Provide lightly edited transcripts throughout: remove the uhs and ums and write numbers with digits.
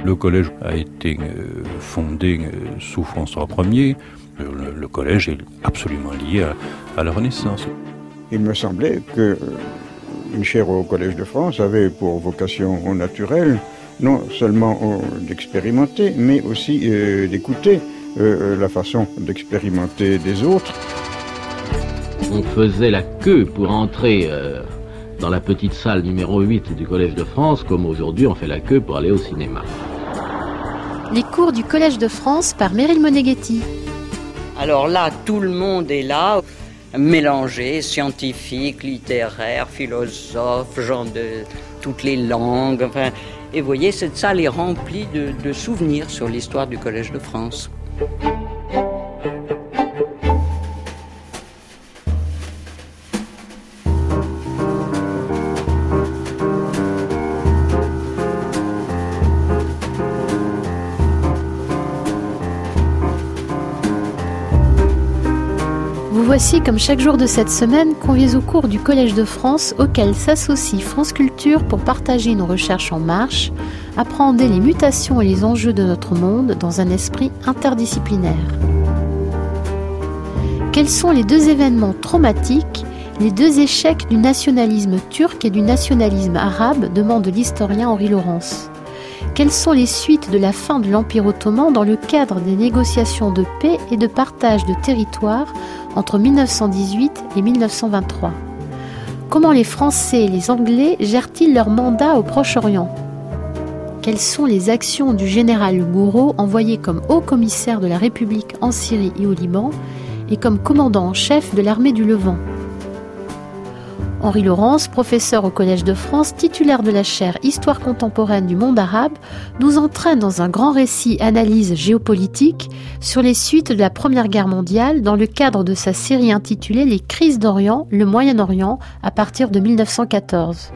Le collège a été fondé sous François Ier. Le collège est absolument lié à la Renaissance. Il me semblait que une chaire au Collège de France avait pour vocation naturelle non seulement d'expérimenter, mais aussi d'écouter la façon d'expérimenter des autres. On faisait la queue pour entrer dans la petite salle numéro 8 du Collège de France, comme aujourd'hui on fait la queue pour aller au cinéma. Les cours du Collège de France par Meryl Moneghetti. Alors là, tout le monde est là, mélangé, scientifique, littéraire, philosophe, gens de toutes les langues. Enfin, et vous voyez, cette salle est remplie de souvenirs sur l'histoire du Collège de France. Vous voici, comme chaque jour de cette semaine, conviés au cours du Collège de France, auquel s'associe France Culture pour partager nos recherches en marche, appréhender les mutations et les enjeux de notre monde dans un esprit interdisciplinaire. Quels sont les deux événements traumatiques, les deux échecs du nationalisme turc et du nationalisme arabe, demande l'historien Henri Laurence. Quelles sont les suites de la fin de l'Empire ottoman dans le cadre des négociations de paix et de partage de territoires entre 1918 et 1923 ? Comment les Français et les Anglais gèrent-ils leur mandat au Proche-Orient ? Quelles sont les actions du général Gouraud, envoyé comme haut-commissaire de la République en Syrie et au Liban, et comme commandant en chef de l'armée du Levant ? Henri Laurence, professeur au Collège de France, titulaire de la chaire Histoire contemporaine du monde arabe, nous entraîne dans un grand récit analyse géopolitique sur les suites de la Première Guerre mondiale dans le cadre de sa série intitulée Les crises d'Orient, le Moyen-Orient, à partir de 1914.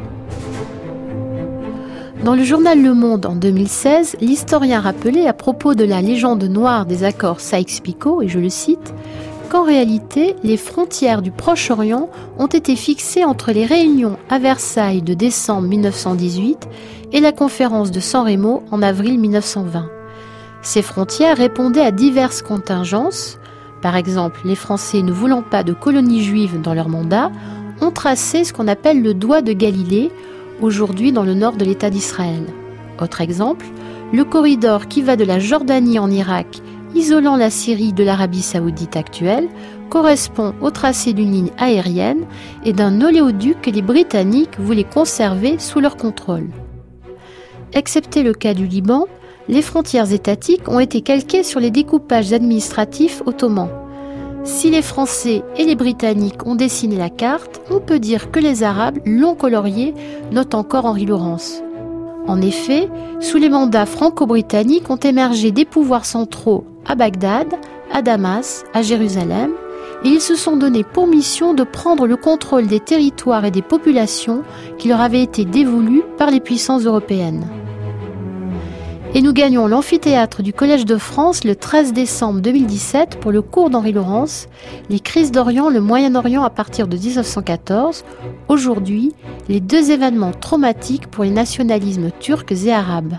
Dans le journal Le Monde en 2016, l'historien rappelait à propos de la légende noire des accords Sykes-Picot, et je le cite, qu'en réalité, les frontières du Proche-Orient ont été fixées entre les réunions à Versailles de décembre 1918 et la conférence de San Remo en avril 1920. Ces frontières répondaient à diverses contingences. Par exemple, les Français ne voulant pas de colonies juives dans leur mandat, ont tracé ce qu'on appelle le doigt de Galilée, aujourd'hui dans le nord de l'État d'Israël. Autre exemple, le corridor qui va de la Jordanie en Irak, isolant la Syrie de l'Arabie saoudite actuelle, correspond au tracé d'une ligne aérienne et d'un oléoduc que les Britanniques voulaient conserver sous leur contrôle. Excepté le cas du Liban, les frontières étatiques ont été calquées sur les découpages administratifs ottomans. Si les Français et les Britanniques ont dessiné la carte, on peut dire que les Arabes l'ont coloriée, note encore Henri Laurence. En effet, sous les mandats franco-britanniques ont émergé des pouvoirs centraux à Bagdad, à Damas, à Jérusalem, et ils se sont donné pour mission de prendre le contrôle des territoires et des populations qui leur avaient été dévolus par les puissances européennes. Et nous gagnons l'amphithéâtre du Collège de France le 13 décembre 2017 pour le cours d'Henri Laurence, Les crises d'Orient, le Moyen-Orient à partir de 1914. Aujourd'hui, les deux événements traumatiques pour les nationalismes turcs et arabes.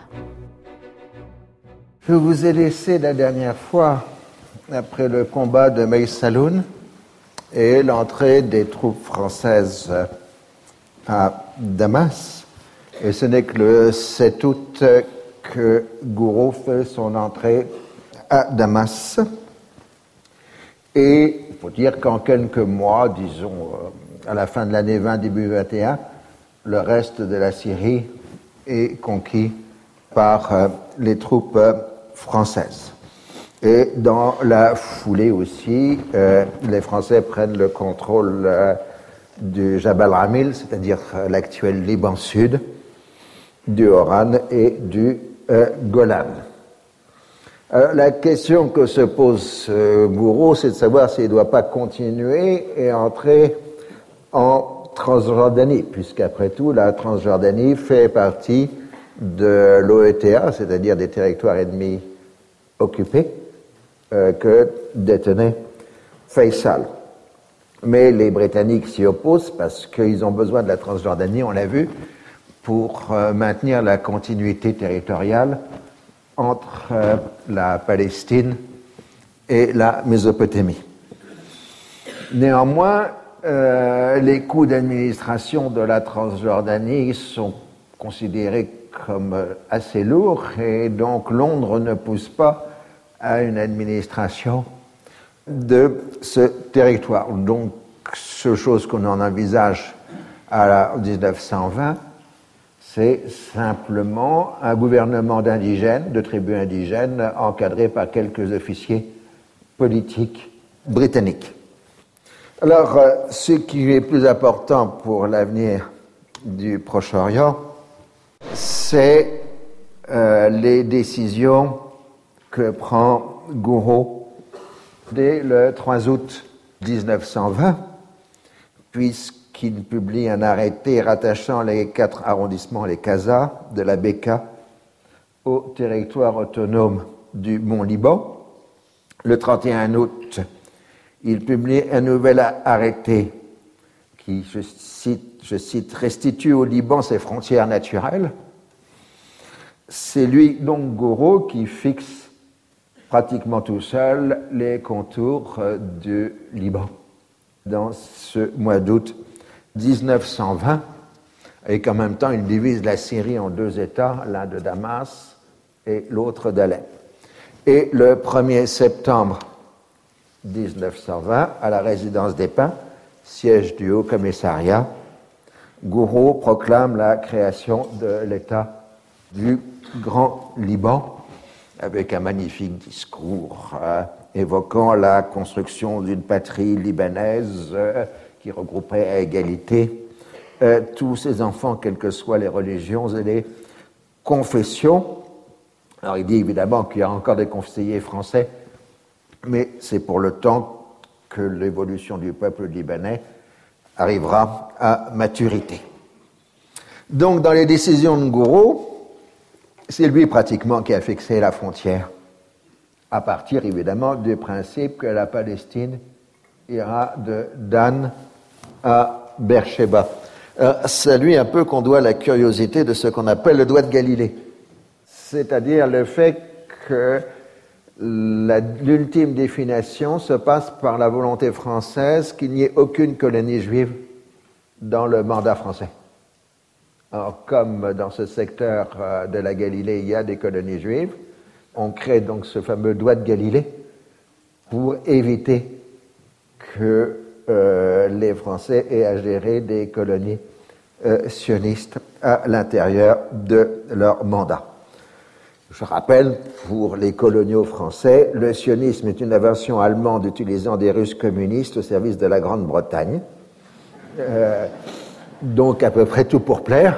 Je vous ai laissé la dernière fois, après le combat de Maysalun et l'entrée des troupes françaises à Damas. Et ce n'est que le 7 août que Gouraud fait son entrée à Damas. Et il faut dire qu'en quelques mois, disons à la fin de l'année 20, début 21, le reste de la Syrie est conquis par les troupes françaises. Et dans la foulée aussi, les Français prennent le contrôle du Jabal Ramil, c'est-à-dire l'actuel Liban Sud, du Oran et du Golan. La question que se pose Gouraud, c'est de savoir s'il ne doit pas continuer et entrer en Transjordanie, puisqu'après tout, la Transjordanie fait partie de l'OETA, c'est-à-dire des territoires ennemis occupés, que détenait Faisal. Mais les Britanniques s'y opposent parce qu'ils ont besoin de la Transjordanie, on l'a vu, pour maintenir la continuité territoriale entre la Palestine et la Mésopotamie. Néanmoins, les coûts d'administration de la Transjordanie sont considérés comme assez lourds et donc Londres ne pousse pas à une administration de ce territoire. Donc, ce chose qu'on en envisage en 1920, c'est simplement un gouvernement d'indigènes, de tribus indigènes, encadré par quelques officiers politiques britanniques. Alors, ce qui est plus important pour l'avenir du Proche-Orient, c'est les décisions que prend Gouraud dès le 3 août 1920, puisqu'il publie un arrêté rattachant les 4 arrondissements, les Khazars, de la Bekaa au territoire autonome du Mont-Liban. Le 31 août, il publie un nouvel arrêté qui, je cite, restitue au Liban ses frontières naturelles. C'est lui, donc Gouraud, qui fixe pratiquement tout seul les contours du Liban dans ce mois d'août 1920, et qu'en même temps il divise la Syrie en 2 États, l'un de Damas et l'autre d'Alep. Et le 1er septembre 1920, à la résidence des Pins, siège du Haut Commissariat, Gouraud proclame la création de l'État du Grand Liban, avec un magnifique discours évoquant la construction d'une patrie libanaise qui regrouperait à égalité tous ses enfants, quelles que soient les religions et les confessions. Alors il dit évidemment qu'il y a encore des conseillers français, mais c'est pour le temps que l'évolution du peuple libanais arrivera à maturité. Donc dans les décisions de Gouraud, c'est lui pratiquement qui a fixé la frontière, à partir évidemment du principe que la Palestine ira de Dan à Beersheba. C'est lui un peu qu'on doit la curiosité de ce qu'on appelle le doigt de Galilée, c'est-à-dire le fait que l'ultime définition se passe par la volonté française qu'il n'y ait aucune colonie juive dans le mandat français. Alors, comme dans ce secteur de la Galilée, il y a des colonies juives, on crée donc ce fameux doigt de Galilée pour éviter que les Français aient à gérer des colonies sionistes à l'intérieur de leur mandat. Je rappelle, pour les coloniaux français, le sionisme est une invention allemande utilisant des Russes communistes au service de la Grande-Bretagne. Donc à peu près tout pour plaire.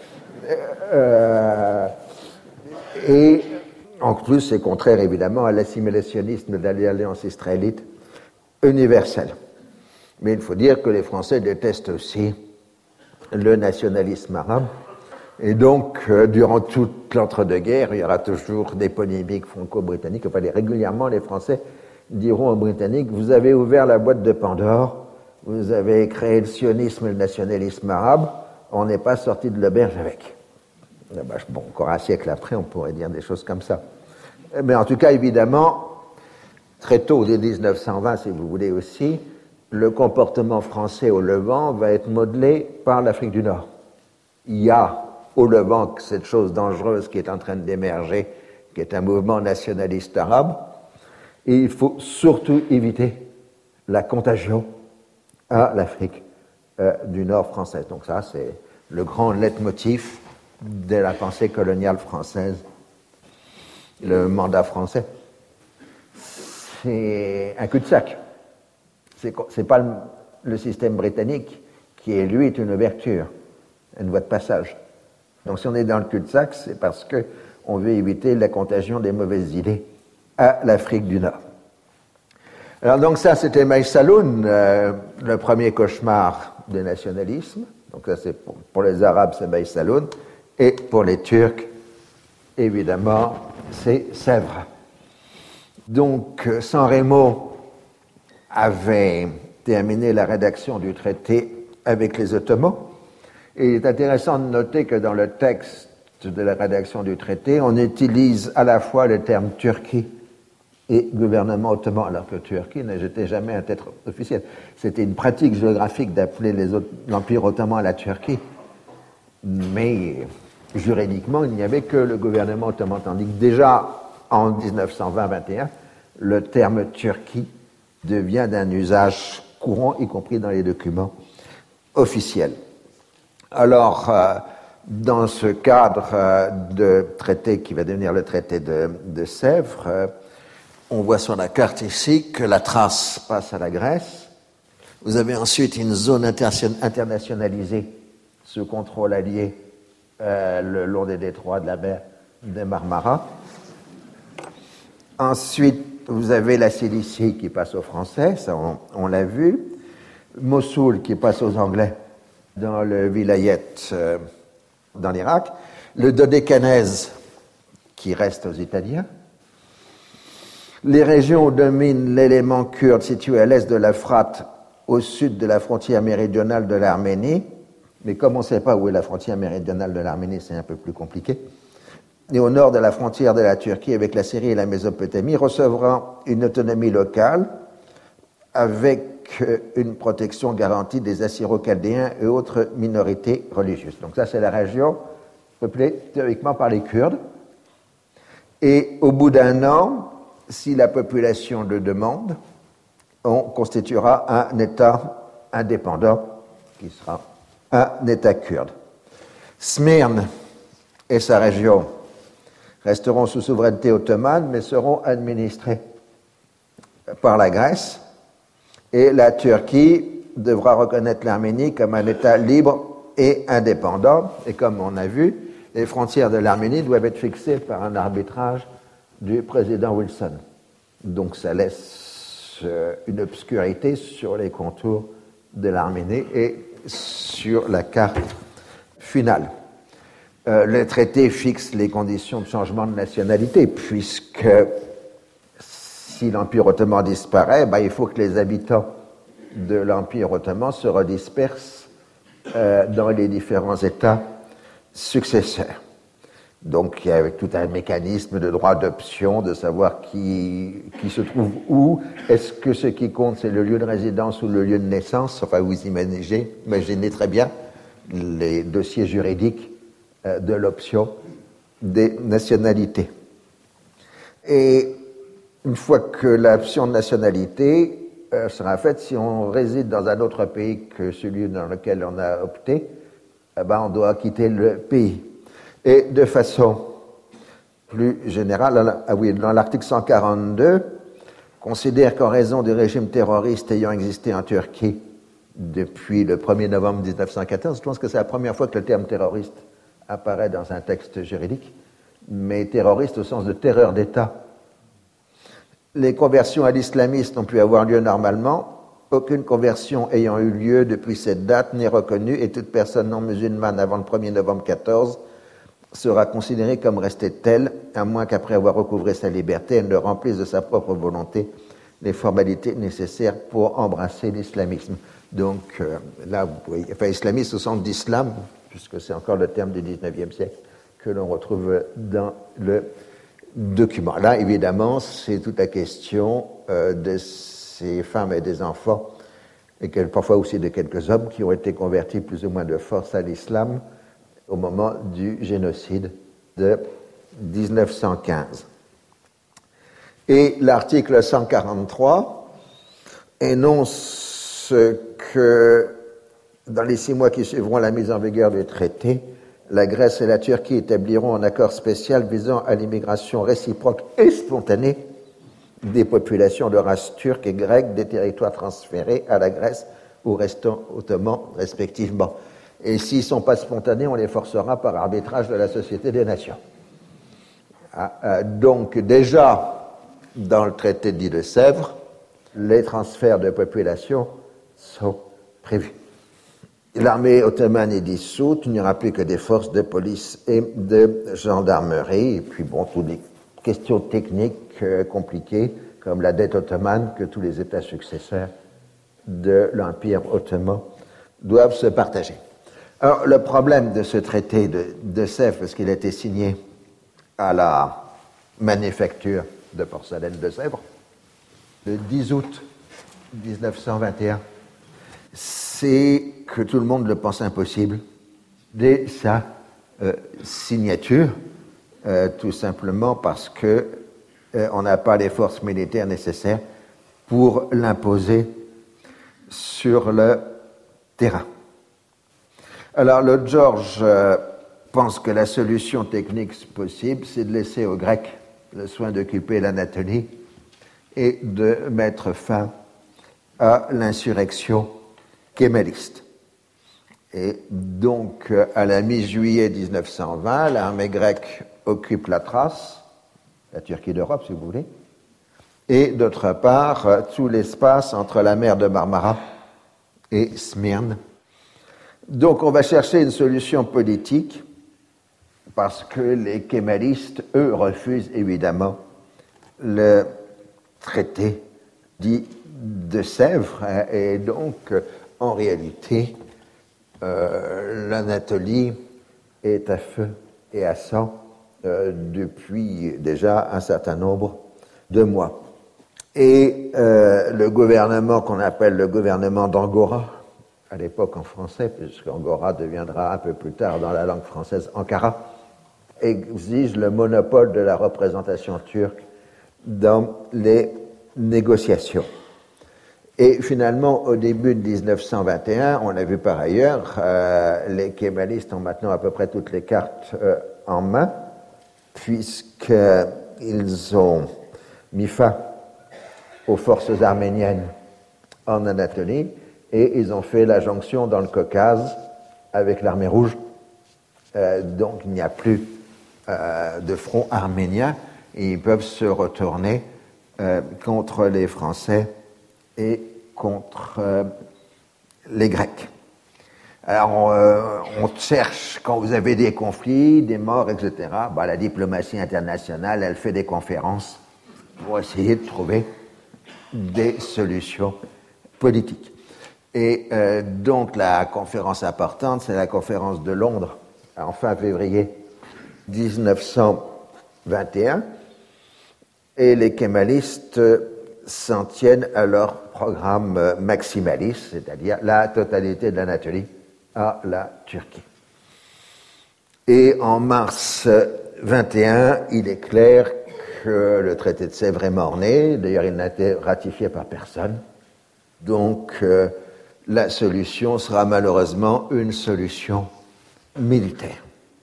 Et en plus, c'est contraire évidemment à l'assimilationnisme de l'Alliance israélite universelle. Mais il faut dire que les Français détestent aussi le nationalisme arabe. Et donc, durant toute l'entre-deux-guerres, il y aura toujours des polémiques franco-britanniques. Enfin, régulièrement, les Français diront aux Britanniques « Vous avez ouvert la boîte de Pandore, vous avez créé le sionisme et le nationalisme arabe, on n'est pas sorti de l'auberge avec. » Bon, encore un siècle après, on pourrait dire des choses comme ça. Mais en tout cas, évidemment, très tôt, dès 1920, si vous voulez aussi, le comportement français au Levant va être modelé par l'Afrique du Nord. Il y a au Levant cette chose dangereuse qui est en train d'émerger, qui est un mouvement nationaliste arabe, et il faut surtout éviter la contagion à l'Afrique du Nord française. Donc ça, c'est le grand leitmotiv de la pensée coloniale française. Le mandat français, c'est un cul-de-sac. C'est pas le système britannique qui, lui, est une ouverture, une voie de passage. Donc si on est dans le cul-de-sac, c'est parce qu'on veut éviter la contagion des mauvaises idées à l'Afrique du Nord. Alors donc ça, c'était Maï Saloun, le premier cauchemar du nationalisme. Donc ça, c'est pour les Arabes, c'est Maï Saloun. Et pour les Turcs, évidemment, c'est Sèvres. Donc San Remo avait terminé la rédaction du traité avec les Ottomans. Et il est intéressant de noter que dans le texte de la rédaction du traité, on utilise à la fois le terme Turquie et gouvernement ottoman, alors que Turquie n'était jamais un titre officiel. C'était une pratique géographique d'appeler l'Empire ottoman la Turquie, mais juridiquement, il n'y avait que le gouvernement ottoman, tandis que déjà en 1920-21, le terme Turquie devient d'un usage courant, y compris dans les documents officiels. Alors, dans ce cadre de traité qui va devenir le traité de Sèvres, on voit sur la carte ici que la Thrace passe à la Grèce. Vous avez ensuite une zone internationalisée sous contrôle allié le long des détroits de la mer de Marmara. Ensuite, vous avez la Cilicie qui passe aux Français, ça on l'a vu. Mossoul qui passe aux Anglais dans le Vilayet dans l'Irak. Le Dodécanèse qui reste aux Italiens. Les régions où domine l'élément kurde situé à l'est de l'Euphrate, au sud de la frontière méridionale de l'Arménie. Mais comme on ne sait pas où est la frontière méridionale de l'Arménie, c'est un peu plus compliqué. Et au nord de la frontière de la Turquie avec la Syrie et la Mésopotamie, recevra une autonomie locale avec une protection garantie des Assyro-Chaldéens et autres minorités religieuses. Donc ça, c'est la région peuplée théoriquement par les Kurdes. Et au bout d'un an, si la population le demande, on constituera un État indépendant qui sera un État kurde. Smyrne et sa région resteront sous souveraineté ottomane, mais seront administrés par la Grèce. Et la Turquie devra reconnaître l'Arménie comme un État libre et indépendant. Et comme on a vu, les frontières de l'Arménie doivent être fixées par un arbitrage du président Wilson. Donc ça laisse une obscurité sur les contours de l'Arménie et sur la carte finale. Le traité fixe les conditions de changement de nationalité, puisque si l'Empire ottoman disparaît, il faut que les habitants de l'Empire ottoman se redispersent dans les différents États successeurs. Donc il y a tout un mécanisme de droit d'option, de savoir qui se trouve où. Est-ce que ce qui compte, c'est le lieu de résidence ou le lieu de naissance? Enfin, vous imaginez très bien les dossiers juridiques de l'option des nationalités. Et une fois que l'option de nationalité sera faite, si on réside dans un autre pays que celui dans lequel on a opté, on doit quitter le pays. Et de façon plus générale, dans l'article 142, considère qu'en raison du régime terroriste ayant existé en Turquie depuis le 1er novembre 1914, je pense que c'est la première fois que le terme terroriste apparaît dans un texte juridique, mais terroriste au sens de terreur d'État. Les conversions à l'islamisme n'ont pu avoir lieu normalement. Aucune conversion ayant eu lieu depuis cette date n'est reconnue et toute personne non musulmane avant le 1er novembre 14 sera considérée comme restée telle, à moins qu'après avoir recouvré sa liberté, elle ne remplisse de sa propre volonté les formalités nécessaires pour embrasser l'islamisme. Donc là, vous voyez, islamiste au sens d'islam, puisque c'est encore le terme du 19e siècle que l'on retrouve dans le document. Là, évidemment, c'est toute la question de ces femmes et des enfants, et parfois aussi de quelques hommes qui ont été convertis plus ou moins de force à l'islam au moment du génocide de 1915. Et l'article 143 énonce que dans les 6 mois qui suivront la mise en vigueur du traité, la Grèce et la Turquie établiront un accord spécial visant à l'immigration réciproque et spontanée des populations de race turque et grecque des territoires transférés à la Grèce ou restant ottomans respectivement. Et s'ils ne sont pas spontanés, on les forcera par arbitrage de la Société des Nations. Donc déjà, dans le traité dit de Sèvres, les transferts de population sont prévus. L'armée ottomane est dissoute, il n'y aura plus que des forces de police et de gendarmerie, et puis toutes les questions techniques compliquées, comme la dette ottomane que tous les États successeurs de l'Empire ottoman doivent se partager. Alors, le problème de ce traité de Sèvres, parce qu'il a été signé à la manufacture de porcelaine de Sèvres, le 10 août 1921, c'est que tout le monde le pense impossible dès sa signature, tout simplement parce que on n'a pas les forces militaires nécessaires pour l'imposer sur le terrain. Alors, Lloyd George pense que la solution technique possible, c'est de laisser aux Grecs le soin d'occuper l'Anatolie et de mettre fin à l'insurrection kéméliste. Et donc, à la mi-juillet 1920, l'armée grecque occupe la Thrace, la Turquie d'Europe, si vous voulez, et d'autre part, tout l'espace entre la mer de Marmara et Smyrne. Donc, on va chercher une solution politique parce que les kémalistes, eux, refusent évidemment le traité dit de Sèvres, et donc, en réalité, l'Anatolie est à feu et à sang depuis déjà un certain nombre de mois. Et le gouvernement qu'on appelle le gouvernement d'Angora, à l'époque en français, puisqu'Angora deviendra un peu plus tard dans la langue française Ankara, exige le monopole de la représentation turque dans les négociations. Et finalement, au début de 1921, on a vu par ailleurs, les kémalistes ont maintenant à peu près toutes les cartes en main, puisqu'ils ont mis fin aux forces arméniennes en Anatolie, et ils ont fait la jonction dans le Caucase avec l'armée rouge. Donc il n'y a plus de front arménien, et ils peuvent se retourner contre les Français et contre les Grecs. Alors, on cherche, quand vous avez des conflits, des morts, etc., la diplomatie internationale, elle fait des conférences pour essayer de trouver des solutions politiques. Et donc, la conférence importante, c'est la conférence de Londres, en fin février 1921, et les kémalistes s'en tiennent à leur programme maximaliste, c'est-à-dire la totalité de l'Anatolie à la Turquie. Et en mars 21, il est clair que le traité de Sèvres est mort-né. D'ailleurs, il n'a été ratifié par personne. Donc, la solution sera malheureusement une solution militaire.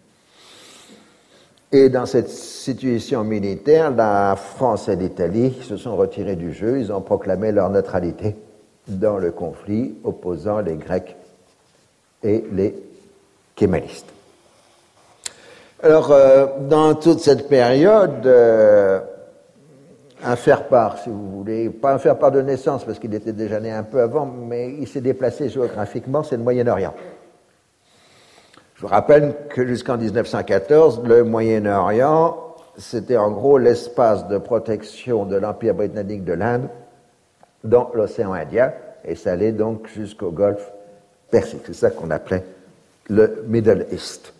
Et dans cette situation militaire, la France et l'Italie se sont retirés du jeu. Ils ont proclamé leur neutralité dans le conflit opposant les Grecs et les kémalistes. Alors, dans toute cette période, un faire-part, si vous voulez, pas un faire-part de naissance, parce qu'il était déjà né un peu avant, mais il s'est déplacé géographiquement, c'est le Moyen-Orient. Je vous rappelle que jusqu'en 1914, le Moyen-Orient, c'était en gros l'espace de protection de l'Empire britannique de l'Inde dans l'océan Indien, et ça allait donc jusqu'au Golfe Persique. C'est ça qu'on appelait le Middle East.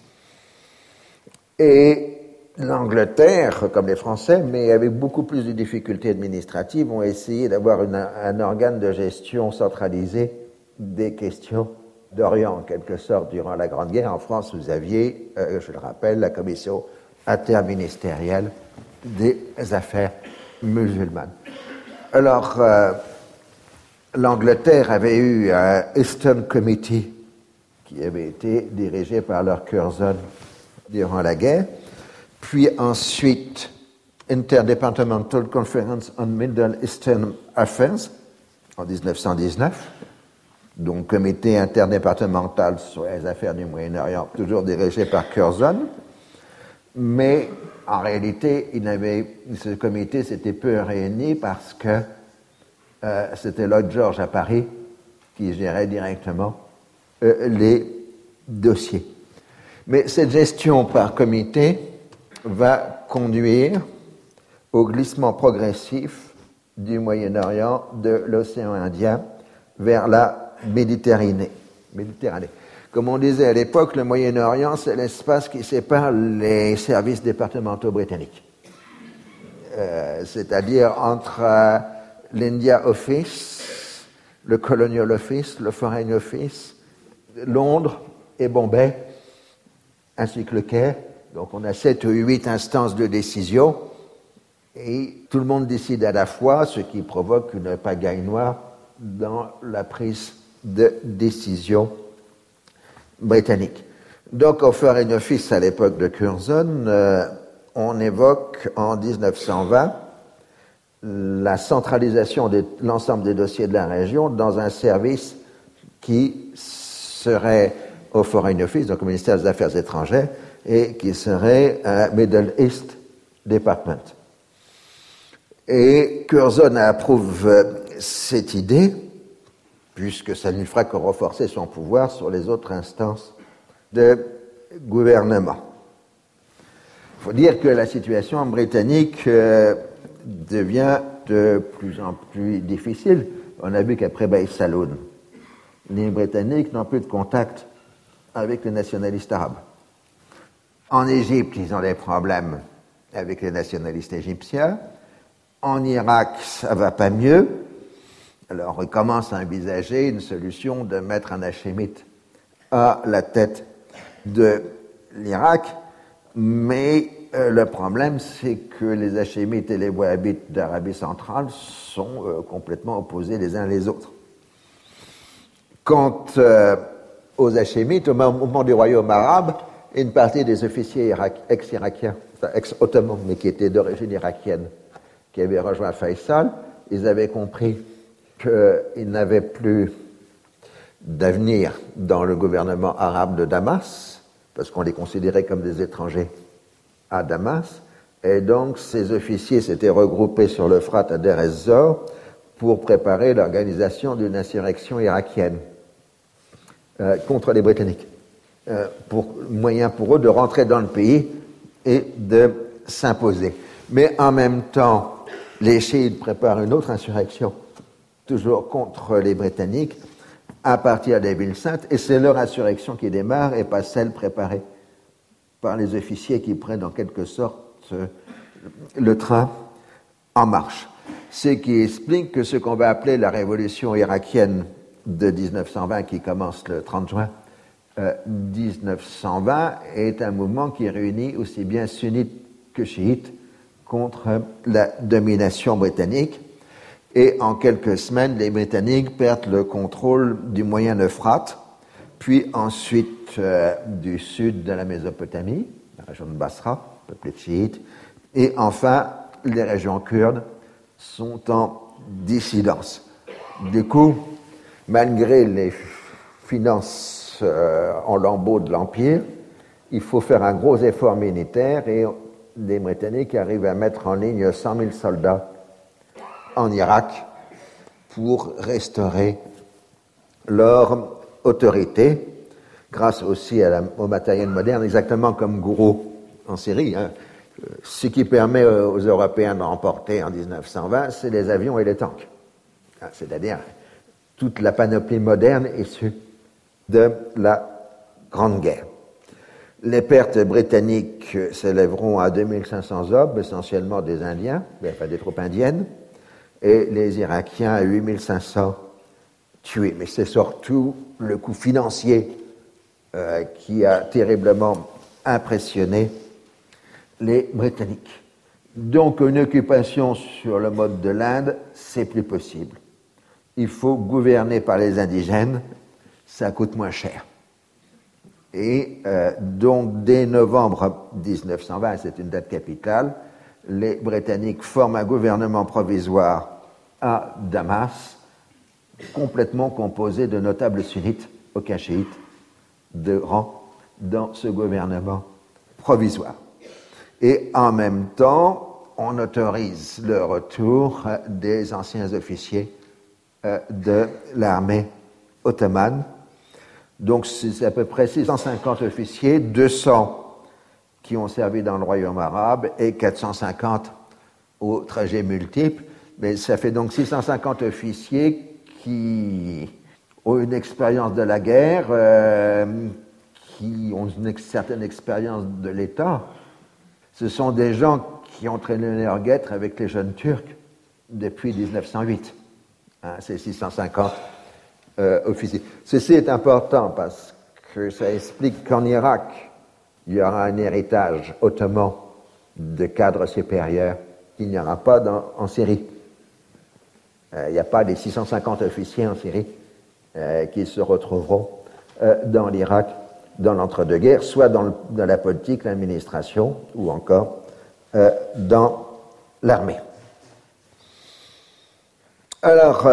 Et l'Angleterre, comme les Français, mais avec beaucoup plus de difficultés administratives, ont essayé d'avoir un organe de gestion centralisé des questions d'Orient, en quelque sorte, durant la Grande Guerre. En France, vous aviez, je le rappelle, la commission interministérielle des affaires musulmanes. Alors, l'Angleterre avait eu un Eastern Committee qui avait été dirigé par Lord Curzon durant la guerre, puis ensuite Interdepartmental Conference on Middle Eastern Affairs en 1919, donc comité interdépartemental sur les affaires du Moyen-Orient, toujours dirigé par Curzon, mais en réalité, ce comité s'était peu réuni parce que c'était Lloyd George à Paris qui gérait directement les dossiers. Mais cette gestion par comité va conduire au glissement progressif du Moyen-Orient de l'océan Indien vers la Méditerranée. Méditerranée. Comme on disait à l'époque, le Moyen-Orient, c'est l'espace qui sépare les services départementaux britanniques. C'est-à-dire entre l'India Office, le Colonial Office, le Foreign Office, Londres et Bombay, ainsi que le Caire. Donc on a 7 ou 8 instances de décision et tout le monde décide à la fois, ce qui provoque une pagaille noire dans la prise de décision britannique. Donc au Foreign Office, à l'époque de Curzon, on évoque en 1920 la centralisation de l'ensemble des dossiers de la région dans un service qui serait au Foreign Office, donc au ministère des Affaires étrangères, et qui serait un Middle East Department. Et Curzon approuve cette idée, puisque ça ne fera que renforcer son pouvoir sur les autres instances de gouvernement. Il faut dire que la situation britannique devient de plus en plus difficile. On a vu qu'après Baïs Saloun, les Britanniques n'ont plus de contact avec les nationalistes arabes. En Égypte, ils ont des problèmes avec les nationalistes égyptiens. En Irak, ça va pas mieux. Alors, ils commencent à envisager une solution de mettre un hachémite à la tête de l'Irak. Mais le problème, c'est que les hachémites et les wahhabites d'Arabie centrale sont complètement opposés les uns les autres. Quant aux hachémites, au moment du royaume arabe, une partie des officiers ex-irakiens, enfin ex-ottomans, mais qui étaient d'origine irakienne, qui avaient rejoint Faisal, ils avaient compris qu'ils n'avaient plus d'avenir dans le gouvernement arabe de Damas, parce qu'on les considérait comme des étrangers à Damas, et donc ces officiers s'étaient regroupés sur l'Euphrate à Deir ez-Zor pour préparer l'organisation d'une insurrection irakienne contre les Britanniques, moyen pour eux de rentrer dans le pays et de s'imposer. Mais en même temps, les chiites préparent une autre insurrection, toujours contre les Britanniques, à partir des villes saintes, et c'est leur insurrection qui démarre et pas celle préparée par les officiers qui prennent en quelque sorte le train en marche. Ce qui explique que ce qu'on va appeler la révolution irakienne de 1920, qui commence le 30 juin 1920, est un mouvement qui réunit aussi bien sunnites que chiites contre la domination britannique. Et en quelques semaines, les Britanniques perdent le contrôle du moyen Euphrate, puis ensuite du sud de la Mésopotamie, la région de Basra, peuplée de chiites, et enfin, les régions kurdes sont en dissidence. Du coup, malgré les finances en lambeaux de l'Empire, il faut faire un gros effort militaire et les Britanniques arrivent à mettre en ligne 100 000 soldats en Irak pour restaurer leur autorité, grâce aussi au matériel moderne, exactement comme Gouraud en Syrie. Ce qui permet aux Européens de remporter en 1920, c'est les avions et les tanks. C'est-à-dire toute la panoplie moderne issue de la Grande Guerre. Les pertes britanniques s'élèveront à 2500 hommes, essentiellement des Indiens, enfin des troupes indiennes, et les Irakiens à 8500 tués. Mais c'est surtout le coût financier qui a terriblement impressionné les Britanniques. Donc une occupation sur le mode de l'Inde, c'est plus possible. Il faut gouverner par les indigènes, ça coûte moins cher. Et donc dès novembre 1920, c'est une date capitale, les Britanniques forment un gouvernement provisoire à Damas, complètement composé de notables sunnites, aucun chiite, de rang dans ce gouvernement provisoire. Et en même temps, on autorise le retour des anciens officiers de l'armée ottomane. Donc c'est à peu près 650 officiers, 200 qui ont servi dans le royaume arabe et 450 au trajet multiple. Mais ça fait donc 650 officiers qui, ont une expérience de la guerre, qui ont une certaine expérience de l'État. Ce sont des gens qui ont traîné leur guêtre avec les jeunes Turcs depuis 1908. C'est 650 officiers. Ceci est important parce que ça explique qu'en Irak, il y aura un héritage ottoman de cadres supérieurs qu'il n'y aura pas en Syrie. Il n'y a pas des 650 officiers en Syrie qui se retrouveront dans l'Irak dans l'entre-deux-guerres, soit dans la politique, l'administration, ou encore dans l'armée. Alors,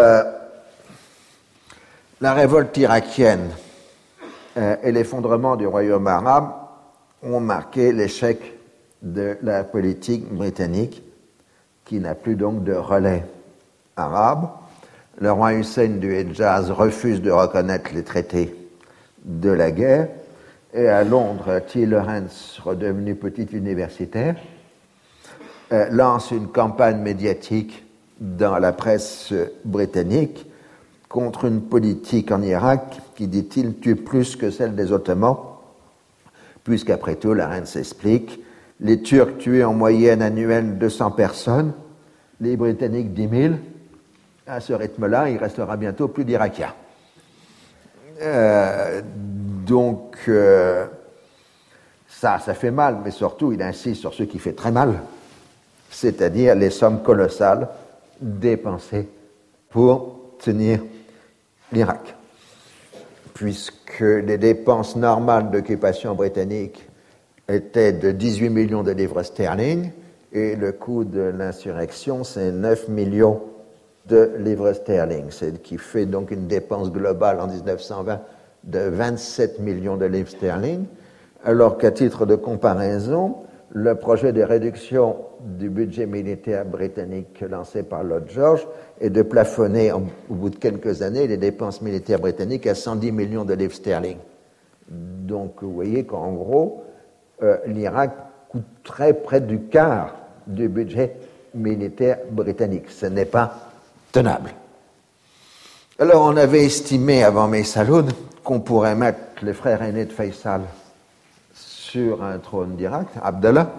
la révolte irakienne et l'effondrement du royaume arabe ont marqué l'échec de la politique britannique, qui n'a plus donc de relais arabe. Le roi Hussein du Hedjaz refuse de reconnaître les traités de la guerre, et à Londres, T. Lawrence, redevenu petit universitaire, lance une campagne médiatique dans la presse britannique contre une politique en Irak qui, dit-il, tue plus que celle des Ottomans, puisqu'après tout, Lawrence explique, les Turcs tuaient en moyenne annuelle 200 personnes, les Britanniques 10 000. À ce rythme-là, il restera bientôt plus d'Irakiens. Ça fait mal, mais surtout, il insiste sur ce qui fait très mal, c'est-à-dire les sommes colossales dépensées pour tenir l'Irak. Puisque les dépenses normales d'occupation britannique étaient de 18 millions de livres sterling, et le coût de l'insurrection, c'est 9 millions de livres sterling, ce qui fait donc une dépense globale en 1920 de 27 millions de livres sterling, alors qu'à titre de comparaison, le projet de réduction du budget militaire britannique lancé par Lord George est de plafonner au bout de quelques années les dépenses militaires britanniques à 110 millions de livres sterling. Donc vous voyez qu'en gros, l'Irak coûterait près du quart du budget militaire britannique. Ce n'est pas tenable. Alors on avait estimé avant Meyssaloun qu'on pourrait mettre le frère aîné de Faisal sur un trône d'Irak, Abdallah,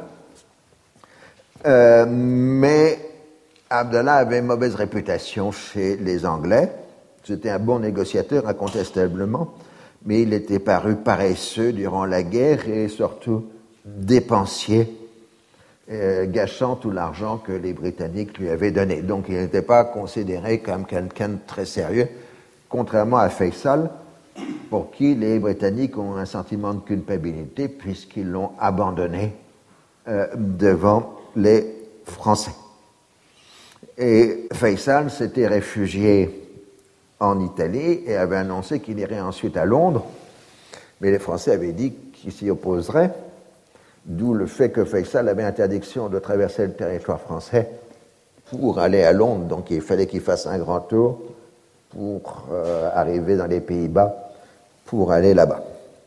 mais Abdallah avait une mauvaise réputation chez les Anglais. C'était un bon négociateur, incontestablement, mais il était paru paresseux durant la guerre et surtout dépensier, gâchant tout l'argent que les Britanniques lui avaient donné. Donc il n'était pas considéré comme quelqu'un de très sérieux, contrairement à Faisal, pour qui les Britanniques ont un sentiment de culpabilité puisqu'ils l'ont abandonné devant les Français. Et Faisal s'était réfugié en Italie et avait annoncé qu'il irait ensuite à Londres, mais les Français avaient dit qu'ils s'y opposeraient, d'où le fait que Faisal avait interdiction de traverser le territoire français pour aller à Londres. Donc il fallait qu'il fasse un grand tour pour arriver dans les Pays-Bas, pour aller là-bas.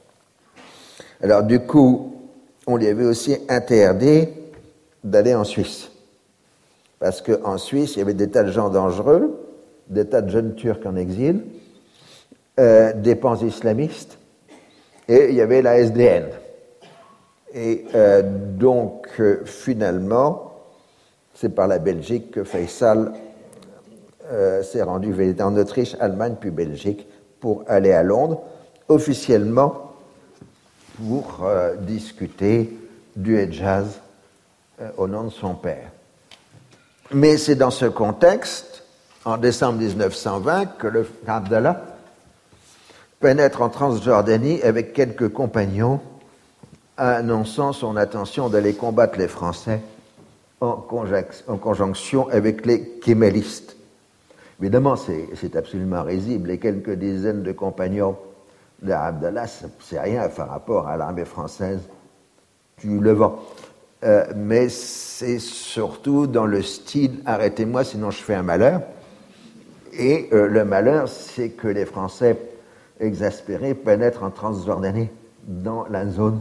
Alors du coup, on lui avait aussi interdit d'aller en Suisse. Parce qu'en Suisse, il y avait des tas de gens dangereux, des tas de jeunes Turcs en exil, des pans islamistes, et il y avait la SDN. Et donc, finalement, c'est par la Belgique que Faisal s'est rendu en Autriche, Allemagne, puis Belgique, pour aller à Londres, officiellement pour discuter du Hedjaz au nom de son père. Mais c'est dans ce contexte, en décembre 1920, que le Abdallah pénètre en Transjordanie avec quelques compagnons, annonçant son intention d'aller combattre les Français en conjonction avec les kémélistes. Évidemment, c'est absolument risible. Les quelques dizaines de compagnons d'Abdallah, c'est rien par rapport à l'armée française du Levant. Mais c'est surtout dans le style « arrêtez-moi, sinon je fais un malheur ». Et le malheur, c'est que les Français exaspérés pénètrent en Transjordanie, dans la zone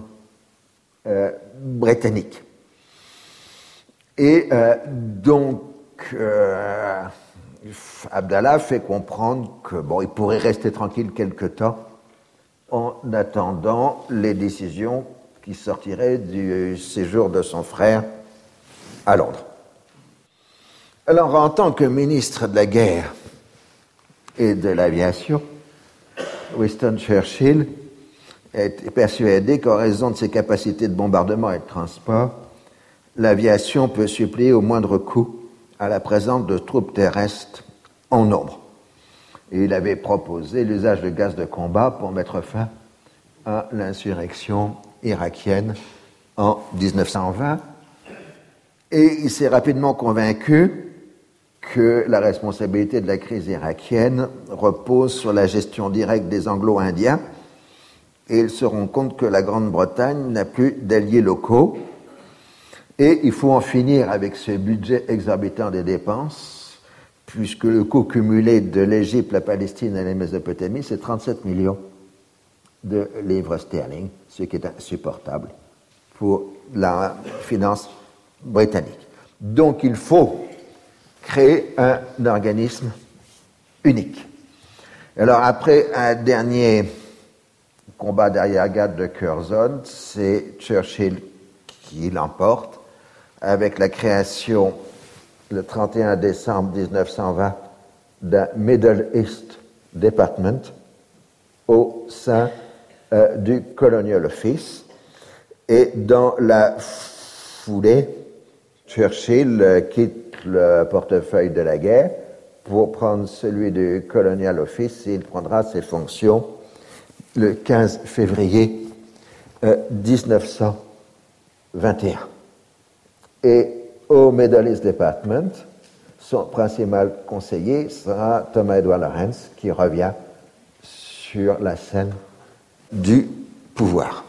britannique. Et donc, Abdallah fait comprendre que il pourrait rester tranquille quelque temps en attendant les décisions qui sortiraient du séjour de son frère à Londres. Alors, en tant que ministre de la guerre et de l'aviation, Winston Churchill est persuadé qu'en raison de ses capacités de bombardement et de transport, l'aviation peut suppléer au moindre coût à la présence de troupes terrestres en nombre. Et il avait proposé l'usage de gaz de combat pour mettre fin à l'insurrection irakienne en 1920. Et il s'est rapidement convaincu que la responsabilité de la crise irakienne repose sur la gestion directe des Anglo-Indiens, et il se rend compte que la Grande-Bretagne n'a plus d'alliés locaux, et il faut en finir avec ce budget exorbitant des dépenses, puisque le coût cumulé de l'Égypte, la Palestine et la Mésopotamie, c'est 37 millions de livres sterling, ce qui est insupportable pour la finance britannique. Donc il faut créer un organisme unique. Alors après un dernier combat d'arrière-garde de Curzon, c'est Churchill qui l'emporte avec la création le 31 décembre 1920 d'un Middle East Department au sein du Colonial Office. Et dans la foulée, Churchill quitte le portefeuille de la guerre pour prendre celui du Colonial Office, et il prendra ses fonctions le 15 février 1921. Et au Middle East Department, son principal conseiller sera Thomas Edward Lawrence, qui revient sur la scène du pouvoir.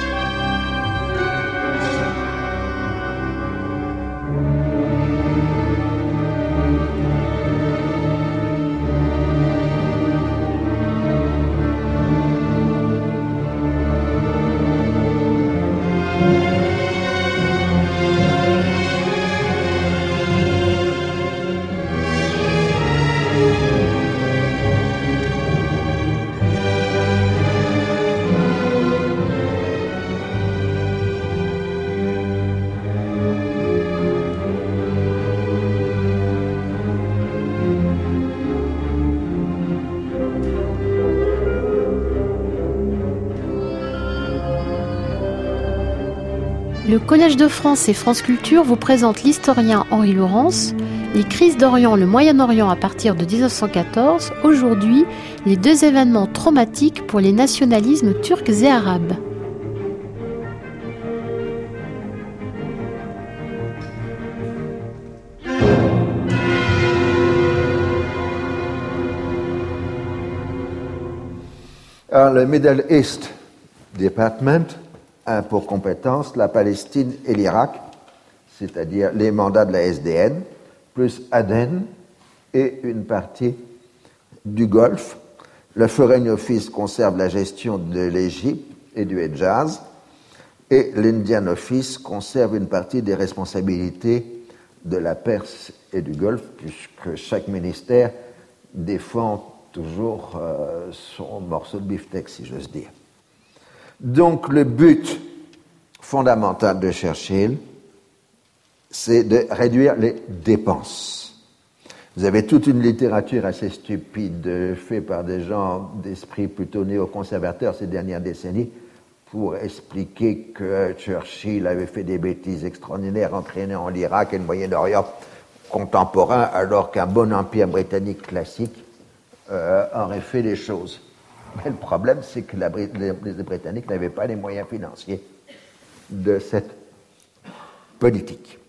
Le Collège de France et France Culture vous présente l'historien Henri Laurence, les crises d'Orient, le Moyen-Orient à partir de 1914, aujourd'hui les deux événements traumatiques pour les nationalismes turcs et arabes. Alors, le Middle East Department a pour compétence la Palestine et l'Irak, c'est-à-dire les mandats de la SDN, plus Aden et une partie du Golfe. Le Foreign Office conserve la gestion de l'Égypte et du Hedjaz, et l'Indian Office conserve une partie des responsabilités de la Perse et du Golfe, puisque chaque ministère défend toujours son morceau de beefsteak, si j'ose dire. Donc le but fondamental de Churchill, c'est de réduire les dépenses. Vous avez toute une littérature assez stupide faite par des gens d'esprit plutôt néoconservateurs ces dernières décennies pour expliquer que Churchill avait fait des bêtises extraordinaires entraînant l'Irak et le Moyen-Orient contemporain, alors qu'un bon empire britannique classique aurait fait les choses. Mais le problème, c'est que les Britanniques n'avaient pas les moyens financiers de cette politique.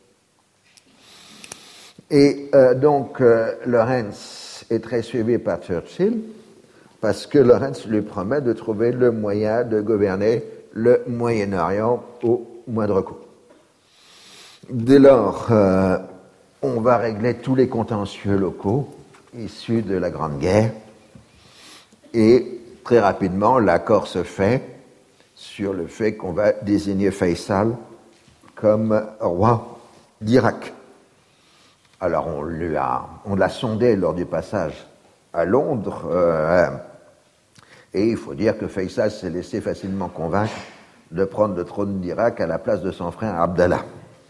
Et donc, Lawrence est très suivi par Churchill parce que Lawrence lui promet de trouver le moyen de gouverner le Moyen-Orient au moindre coût. Dès lors, on va régler tous les contentieux locaux issus de la Grande Guerre et très rapidement, l'accord se fait sur le fait qu'on va désigner Faisal comme roi d'Irak. Alors on l'a sondé lors du passage à Londres, et il faut dire que Faisal s'est laissé facilement convaincre de prendre le trône d'Irak à la place de son frère Abdallah.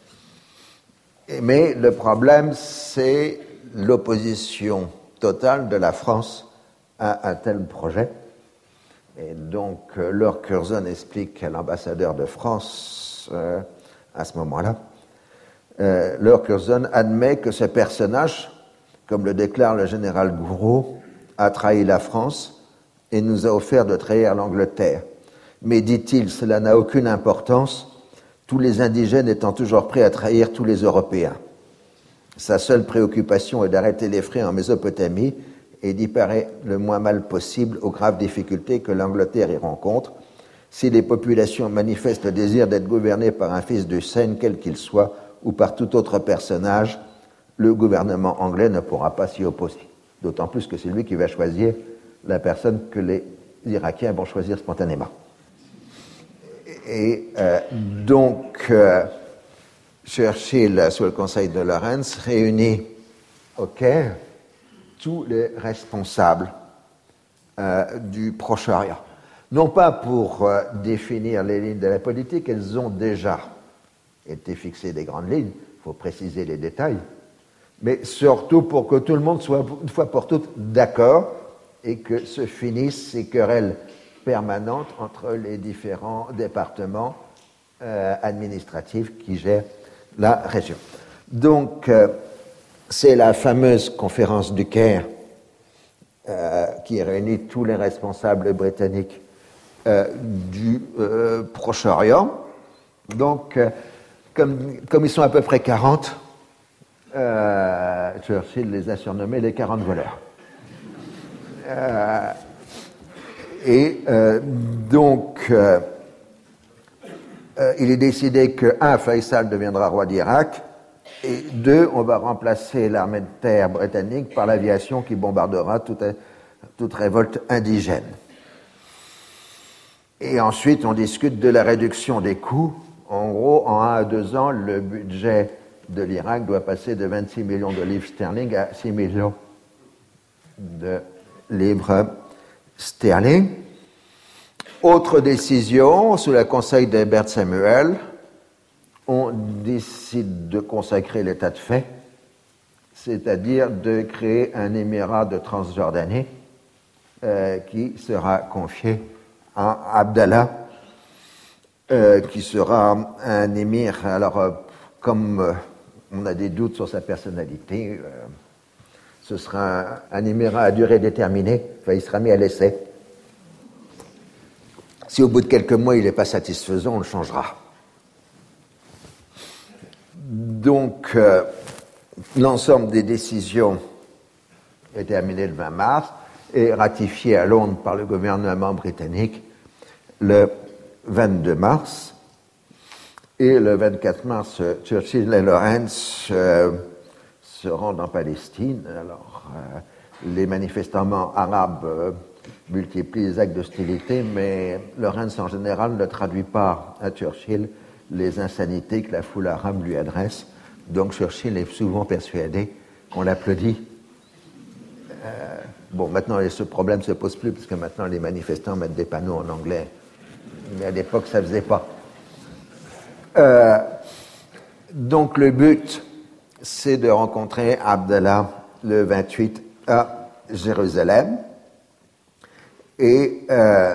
Mais le problème, c'est l'opposition totale de la France à un tel projet. Et donc, Lord Curzon explique à l'ambassadeur de France à ce moment-là. Lord Curzon admet que ce personnage, comme le déclare le général Gouraud, a trahi la France et nous a offert de trahir l'Angleterre. Mais, dit-il, cela n'a aucune importance, tous les indigènes étant toujours prêts à trahir tous les Européens. Sa seule préoccupation est d'arrêter les frais en Mésopotamie et d'y parer le moins mal possible aux graves difficultés que l'Angleterre y rencontre. Si les populations manifestent le désir d'être gouvernées par un fils d'Hussein, quel qu'il soit, ou par tout autre personnage, le gouvernement anglais ne pourra pas s'y opposer. D'autant plus que c'est lui qui va choisir la personne que les Irakiens vont choisir spontanément. Et donc, Churchill, sous le conseil de Lawrence, réunit au Caire tous les responsables du Proche-Orient. Non pas pour définir les lignes de la politique, elles ont déjà été fixées des grandes lignes, il faut préciser les détails, mais surtout pour que tout le monde soit une fois pour toutes d'accord et que se finissent ces querelles permanentes entre les différents départements administratifs qui gèrent la région. Donc, c'est la fameuse conférence du Caire qui réunit tous les responsables britanniques du Proche-Orient. Donc, comme ils sont à peu près 40, Churchill les a surnommés les 40 voleurs. Donc, il est décidé que, 1, Faisal deviendra roi d'Irak, et 2, on va remplacer l'armée de terre britannique par l'aviation qui bombardera toute révolte indigène. Et ensuite, on discute de la réduction des coûts. En gros, en 1 à 2 ans, le budget de l'Irak doit passer de 26 millions de livres sterling à 6 millions de livres sterling. Autre décision, sous le conseil d'Herbert Samuel, on décide de consacrer l'état de fait, c'est-à-dire de créer un émirat de Transjordanie qui sera confié à Abdallah, qui sera un émir. Alors, comme on a des doutes sur sa personnalité, ce sera un émirat à durée déterminée, enfin, il sera mis à l'essai. Si au bout de quelques mois il n'est pas satisfaisant, on le changera. Donc, l'ensemble des décisions est terminé le 20 mars et ratifié à Londres par le gouvernement britannique le 22 mars. Et le 24 mars, Churchill et Lawrence se rendent en Palestine. Alors, les manifestants arabes multiplient les actes d'hostilité, mais Lawrence, en général, ne traduit pas à Churchill les insanités que la foule arabe lui adresse. Donc Churchill est souvent persuadé qu'on l'applaudit. Bon, maintenant, ce problème ne se pose plus, parce que maintenant, les manifestants mettent des panneaux en anglais. Mais à l'époque, ça ne faisait pas. Donc le but, c'est de rencontrer Abdallah le 28 à Jérusalem. Et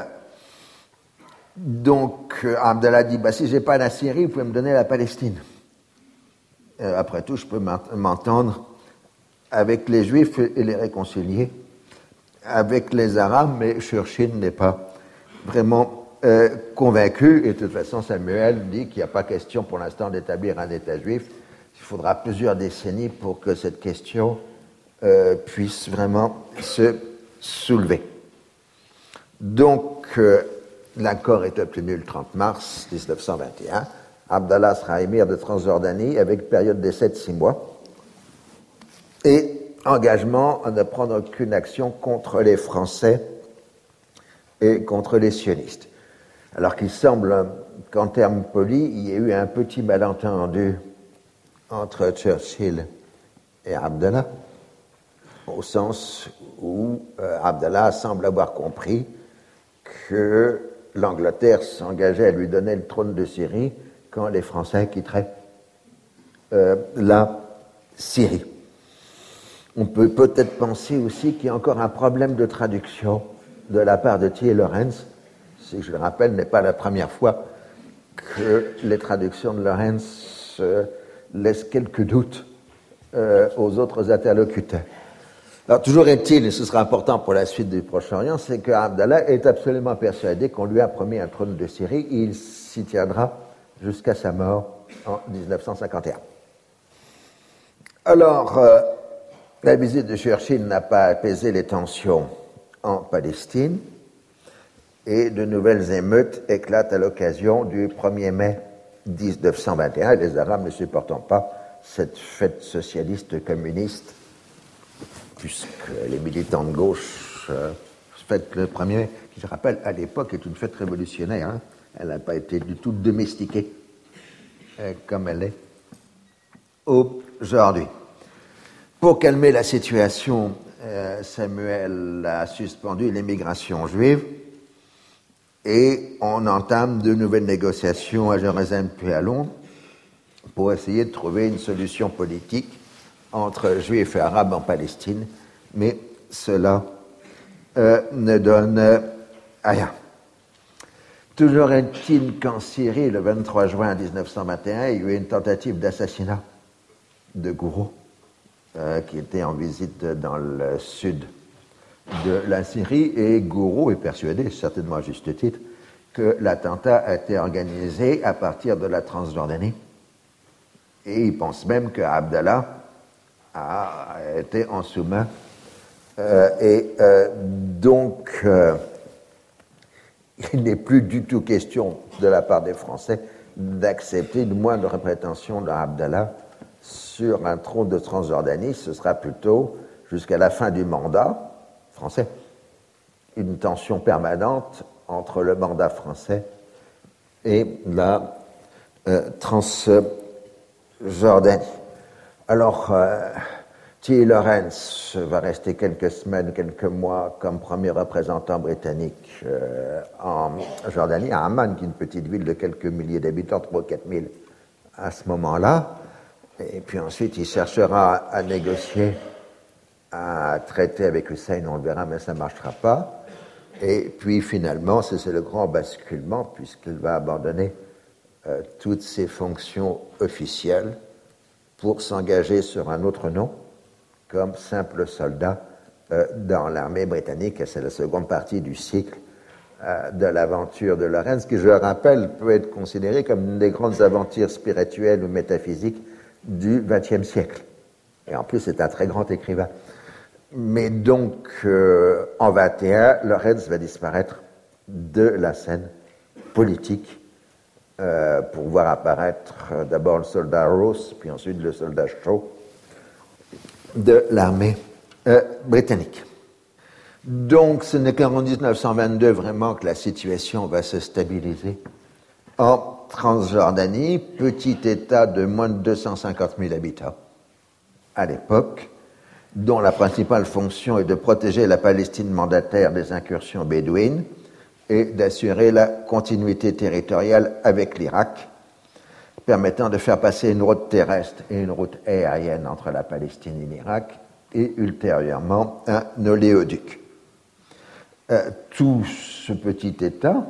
donc Abdallah dit, si je n'ai pas la Syrie, vous pouvez me donner la Palestine. Après tout, je peux m'entendre avec les Juifs et les réconcilier avec les Arabes, mais Churchill n'est pas vraiment convaincu, et de toute façon Samuel dit qu'il n'y a pas question pour l'instant d'établir un État juif. Il faudra plusieurs décennies pour que cette question puisse vraiment se soulever. Donc l'accord est obtenu le 30 mars 1921. Abdallah sera émir de Transjordanie avec période d'essai de 6 mois et engagement à ne prendre aucune action contre les Français et contre les sionistes. Alors qu'il semble qu'en termes polis, il y ait eu un petit malentendu entre Churchill et Abdallah, au sens où Abdallah semble avoir compris que l'Angleterre s'engageait à lui donner le trône de Syrie quand les Français quitteraient la Syrie. On peut peut-être penser aussi qu'il y a encore un problème de traduction de la part de Thiers et Lawrence. Si je le rappelle, n'est pas la première fois que les traductions de Lawrence laissent quelques doutes aux autres interlocuteurs. Alors, toujours est-il, et ce sera important pour la suite du Proche-Orient, c'est que Abdallah est absolument persuadé qu'on lui a promis un trône de Syrie et il s'y tiendra jusqu'à sa mort en 1951. Alors, la visite de Churchill n'a pas apaisé les tensions en Palestine et de nouvelles émeutes éclatent à l'occasion du 1er mai 1921, et les Arabes ne supportant pas cette fête socialiste communiste, puisque les militants de gauche fêtent le 1er mai, qui, je rappelle, à l'époque est une fête révolutionnaire. Hein. Elle n'a pas été du tout domestiquée comme elle est aujourd'hui. Pour calmer la situation, Samuel a suspendu l'émigration juive et on entame de nouvelles négociations à Jérusalem puis à Londres pour essayer de trouver une solution politique entre juifs et arabes en Palestine, mais cela ne donne rien. Toujours est-il qu'en Syrie, le 23 juin 1921, il y a eu une tentative d'assassinat de Gouraud, qui était en visite dans le sud de la Syrie, et Gouraud est persuadé, certainement à juste titre, que l'attentat a été organisé à partir de la Transjordanie, et il pense même que Abdallah a été en sous-main, donc il n'est plus du tout question de la part des Français d'accepter une moindre prétention d'Abdallah sur un trône de Transjordanie. Ce sera plutôt, jusqu'à la fin du mandat français, une tension permanente entre le mandat français et la Transjordanie. Alors, T. Lawrence va rester quelques semaines, quelques mois comme premier représentant britannique en Jordanie, à Amman, qui est une petite ville de quelques milliers d'habitants, 3 ou 4 000 à ce moment-là. Et puis ensuite, il cherchera à négocier un traité avec Hussein, on le verra, mais ça ne marchera pas. Et puis finalement, c'est le grand basculement, puisqu'il va abandonner toutes ses fonctions officielles pour s'engager sur un autre nom, comme simple soldat dans l'armée britannique. Et c'est la seconde partie du cycle de l'aventure de Lawrence, qui, je le rappelle, peut être considérée comme une des grandes aventures spirituelles ou métaphysiques du XXe siècle. Et en plus, c'est un très grand écrivain. Mais donc, en 21, Lawrence va disparaître de la scène politique pour voir apparaître d'abord le soldat Ross, puis ensuite le soldat Shaw de l'armée britannique. Donc, ce n'est qu'en 1922 vraiment que la situation va se stabiliser en Transjordanie, petit État de moins de 250 000 habitants à l'époque, dont la principale fonction est de protéger la Palestine mandataire des incursions bédouines et d'assurer la continuité territoriale avec l'Irak, permettant de faire passer une route terrestre et une route aérienne entre la Palestine et l'Irak, et ultérieurement un oléoduc. Tout ce petit État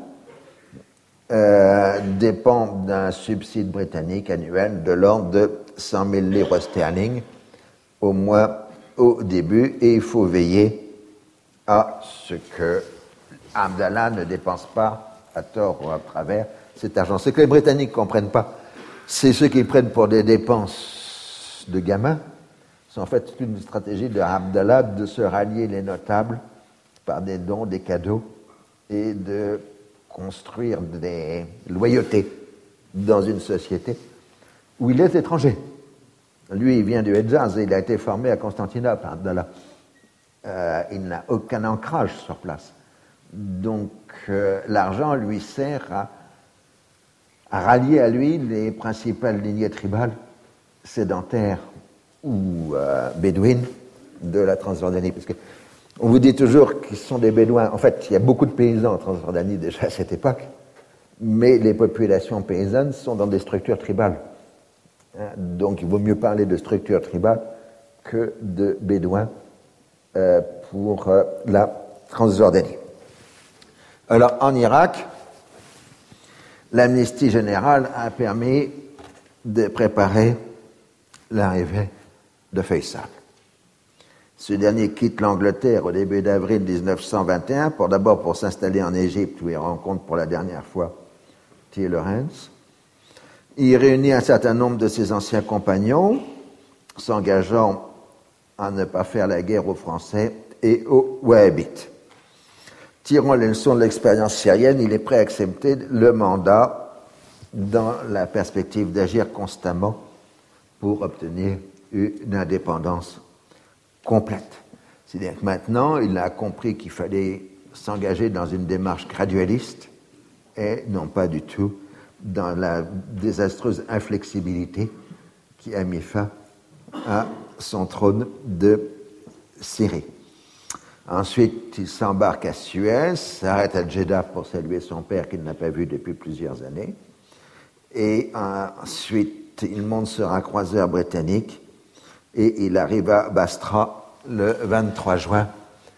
dépend d'un subside britannique annuel de l'ordre de 100 000 livres sterling au mois au début, et il faut veiller à ce que Abdallah ne dépense pas à tort ou à travers cet argent. Ce que les Britanniques ne comprennent pas, c'est ceux qui prennent pour des dépenses de gamins. C'est en fait une stratégie de Abdallah de se rallier les notables par des dons, des cadeaux, et de construire des loyautés dans une société où il est étranger. Lui, il vient du Hedjaz et il a été formé à Constantinople, Abdallah. Il n'a aucun ancrage sur place. Donc, l'argent lui sert à rallier à lui les principales lignées tribales sédentaires ou bédouines de la Transjordanie. Parce que on vous dit toujours qu'ils sont des Bédouins. En fait, il y a beaucoup de paysans en Transjordanie déjà à cette époque, mais les populations paysannes sont dans des structures tribales. Donc il vaut mieux parler de structures tribales que de Bédouins pour la Transjordanie. Alors en Irak, l'amnistie générale a permis de préparer l'arrivée de Faisal. Ce dernier quitte l'Angleterre au début d'avril 1921, d'abord pour s'installer en Égypte, où il rencontre pour la dernière fois T. Lawrence. Il réunit un certain nombre de ses anciens compagnons, s'engageant à ne pas faire la guerre aux Français et aux Wahhabites. Tirant les leçons de l'expérience syrienne, il est prêt à accepter le mandat dans la perspective d'agir constamment pour obtenir une indépendance complète. C'est-à-dire que maintenant, il a compris qu'il fallait s'engager dans une démarche gradualiste et non pas du tout dans la désastreuse inflexibilité qui a mis fin à son trône de Syrie. Ensuite, il s'embarque à Suez, s'arrête à Jeddah pour saluer son père qu'il n'a pas vu depuis plusieurs années. Et ensuite, il monte sur un croiseur britannique et il arrive à Basra le 23 juin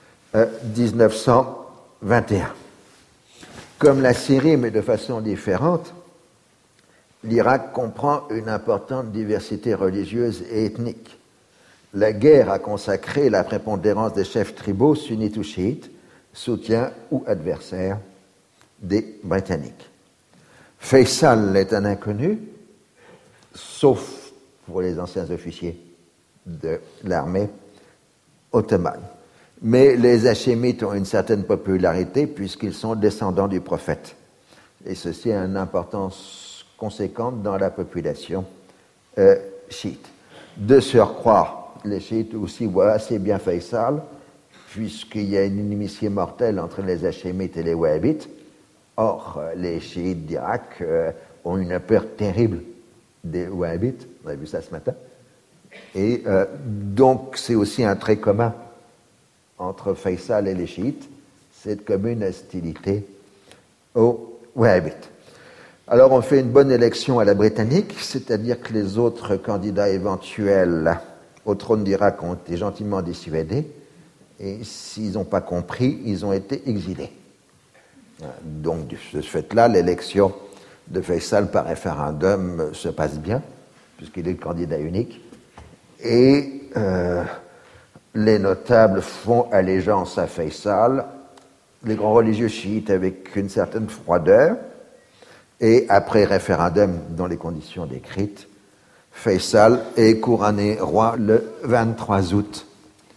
1921. Comme la Syrie, mais de façon différente, l'Irak comprend une importante diversité religieuse et ethnique. La guerre a consacré la prépondérance des chefs tribaux sunnites ou chiites, soutiens ou adversaires des Britanniques. Faisal est un inconnu, sauf pour les anciens officiers de l'armée ottomane. Mais les Hachémites ont une certaine popularité puisqu'ils sont descendants du prophète. Et ceci a une importance conséquente dans la population chiite. De surcroît, les chiites aussi voient assez bien Faisal, puisqu'il y a une inimitié mortelle entre les Hachémites et les Wahhabites. Or, les chiites d'Irak ont une peur terrible des Wahhabites, on a vu ça ce matin. Et donc, c'est aussi un trait commun entre Faisal et les chiites, cette commune hostilité aux Wahhabites. Alors, on fait une bonne élection à la britannique, c'est-à-dire que les autres candidats éventuels au trône d'Irak ont été gentiment dissuadés, et s'ils n'ont pas compris, ils ont été exilés. Donc, de ce fait-là, l'élection de Faisal par référendum se passe bien, puisqu'il est le candidat unique, et les notables font allégeance à Faisal, les grands religieux chiites avec une certaine froideur, et après référendum dans les conditions décrites, Faisal est couronné roi le 23 août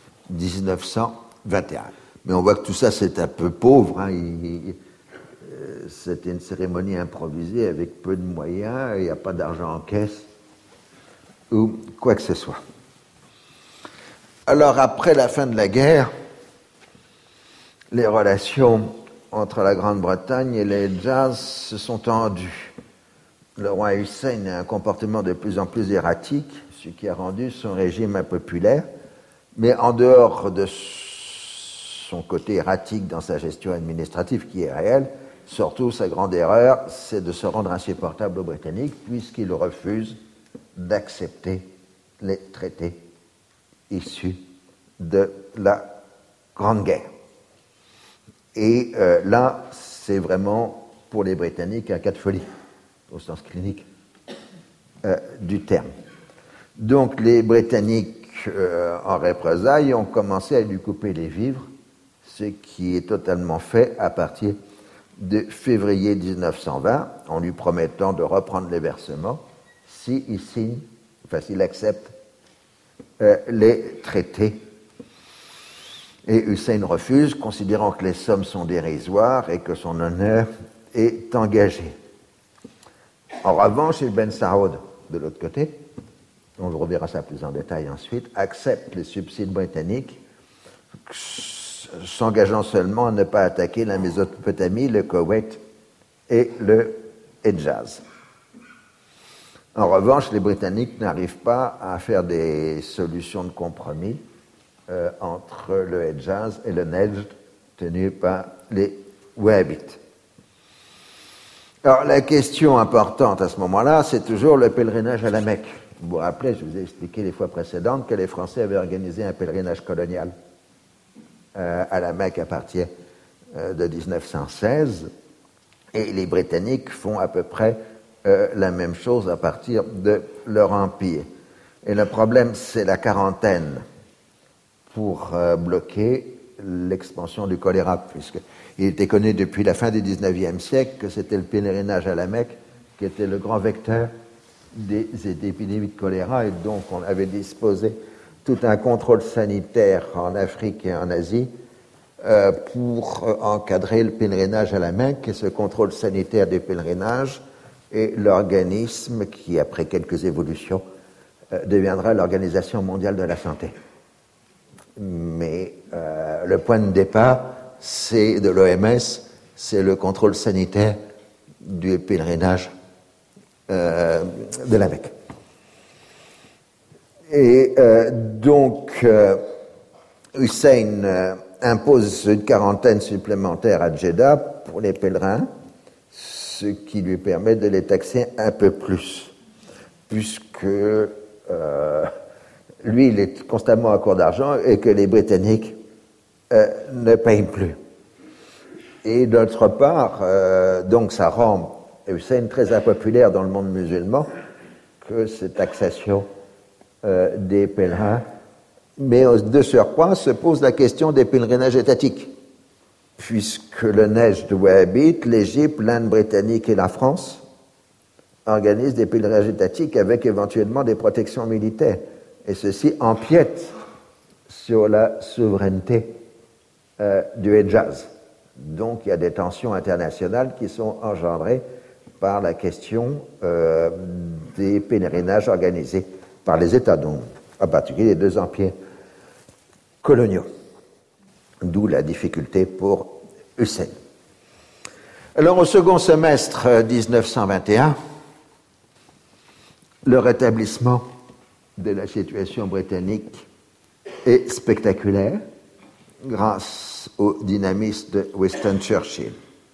1921. Mais on voit que tout ça, c'est un peu pauvre. C'était une cérémonie improvisée avec peu de moyens, il n'y a pas d'argent en caisse, ou quoi que ce soit. Alors, après la fin de la guerre, les relations entre la Grande-Bretagne et les Hejaz se sont tendues. Le roi Hussein a un comportement de plus en plus erratique, ce qui a rendu son régime impopulaire, mais en dehors de son côté erratique dans sa gestion administrative, qui est réelle, surtout sa grande erreur, c'est de se rendre insupportable aux Britanniques, puisqu'il refuse d'accepter les traités issus de la Grande Guerre. Et là, c'est vraiment, pour les Britanniques, un cas de folie, au sens clinique du terme. Donc, les Britanniques, en représailles, ont commencé à lui couper les vivres, ce qui est totalement fait à partir de février 1920, en lui promettant de reprendre les versements s'il signe, s'il accepte les traités. Et Hussein refuse, considérant que les sommes sont dérisoires et que son honneur est engagé. En revanche, Ibn Saoud, de l'autre côté, on reverra ça plus en détail ensuite, accepte les subsides britanniques, s'engageant seulement à ne pas attaquer la Mésopotamie, le Koweït et le Hedjaz. En revanche, les Britanniques n'arrivent pas à faire des solutions de compromis entre le Hejaz et le Nejd tenu par les Wahhabites. Alors, la question importante à ce moment-là, c'est toujours le pèlerinage à la Mecque. Vous vous rappelez, je vous ai expliqué les fois précédentes que les Français avaient organisé un pèlerinage colonial à la Mecque à partir de 1916, et les Britanniques font à peu près la même chose à partir de leur empire. Et le problème, c'est la quarantaine pour bloquer l'expansion du choléra, puisqu'il était connu depuis la fin du XIXe siècle que c'était le pèlerinage à la Mecque qui était le grand vecteur des épidémies de choléra, et donc on avait disposé tout un contrôle sanitaire en Afrique et en Asie pour encadrer le pèlerinage à la Mecque, et ce contrôle sanitaire du pèlerinage est l'organisme qui, après quelques évolutions, deviendra l'Organisation mondiale de la santé. Mais le point de départ, c'est de l'OMS, c'est le contrôle sanitaire du pèlerinage de la Mecque. Et donc, Hussein impose une quarantaine supplémentaire à Jeddah pour les pèlerins, ce qui lui permet de les taxer un peu plus, puisque lui, il est constamment à court d'argent et que les Britanniques ne payent plus. Et d'autre part, donc ça rend Hussein très impopulaire dans le monde musulman que cette taxation des pèlerins. Mais de surcroît se pose la question des pèlerinages étatiques, puisque le Nejd wahhabite, l'Égypte, l'Inde britannique et la France organisent des pèlerinages étatiques avec éventuellement des protections militaires. Et ceci empiète sur la souveraineté du Hejaz. Donc il y a des tensions internationales qui sont engendrées par la question des pèlerinages organisés par les États, dont en particulier les deux empires coloniaux. D'où la difficulté pour Hussein. Alors au second semestre 1921, le rétablissement de la situation britannique est spectaculaire grâce au dynamisme de Winston Churchill.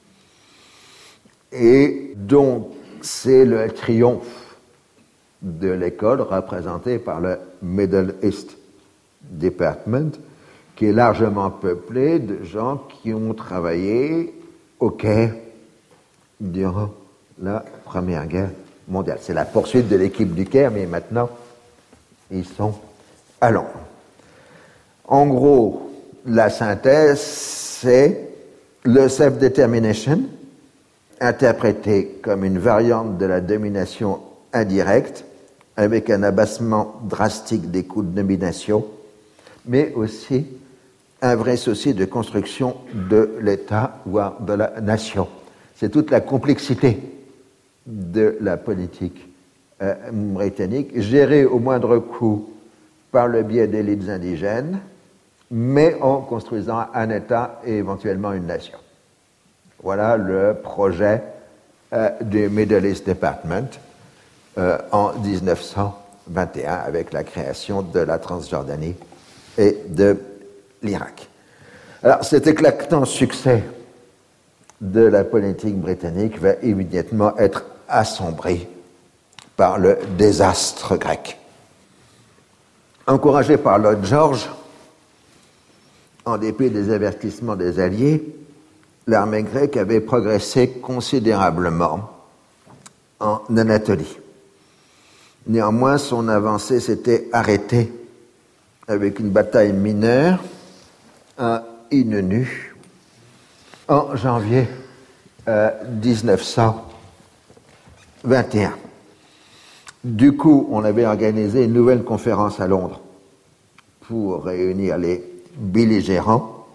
Et donc, c'est le triomphe de l'école représenté par le Middle East Department, qui est largement peuplé de gens qui ont travaillé au Caire durant la Première Guerre mondiale. C'est la poursuite de l'équipe du Caire, mais maintenant, ils sont à Londres. En gros, la synthèse, c'est le self-determination, interprété comme une variante de la domination indirecte, avec un abaissement drastique des coûts de domination, mais aussi un vrai souci de construction de l'État, voire de la nation. C'est toute la complexité de la politique britannique, gérée au moindre coût par le biais d'élites indigènes, mais en construisant un État et éventuellement une nation. Voilà le projet du Middle East Department en 1921 avec la création de la Transjordanie et de l'Irak. Alors cet éclatant succès de la politique britannique va immédiatement être assombri par le désastre grec. Encouragé par Lloyd George, en dépit des avertissements des Alliés, l'armée grecque avait progressé considérablement en Anatolie. Néanmoins, son avancée s'était arrêtée avec une bataille mineure à Innu en janvier 1921. Du coup, on avait organisé une nouvelle conférence à Londres pour réunir les belligérants.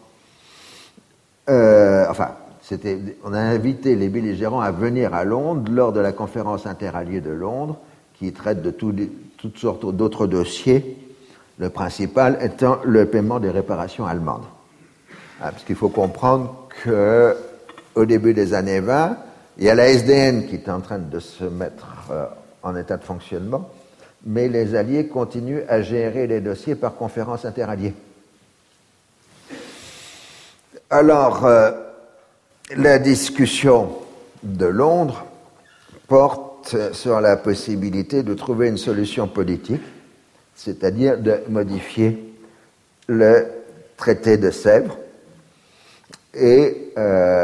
On a invité les belligérants à venir à Londres lors de la conférence interalliée de Londres, qui traite de toutes sortes d'autres dossiers, le principal étant le paiement des réparations allemandes. Parce qu'il faut comprendre qu'au début des années 20, il y a la SDN qui est en train de se mettre en état de fonctionnement, mais les Alliés continuent à gérer les dossiers par conférence interalliée. Alors, la discussion de Londres porte sur la possibilité de trouver une solution politique, c'est-à-dire de modifier le traité de Sèvres, et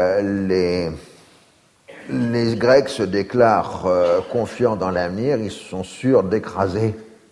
les Grecs se déclarent confiants dans l'avenir, ils sont sûrs d'écraser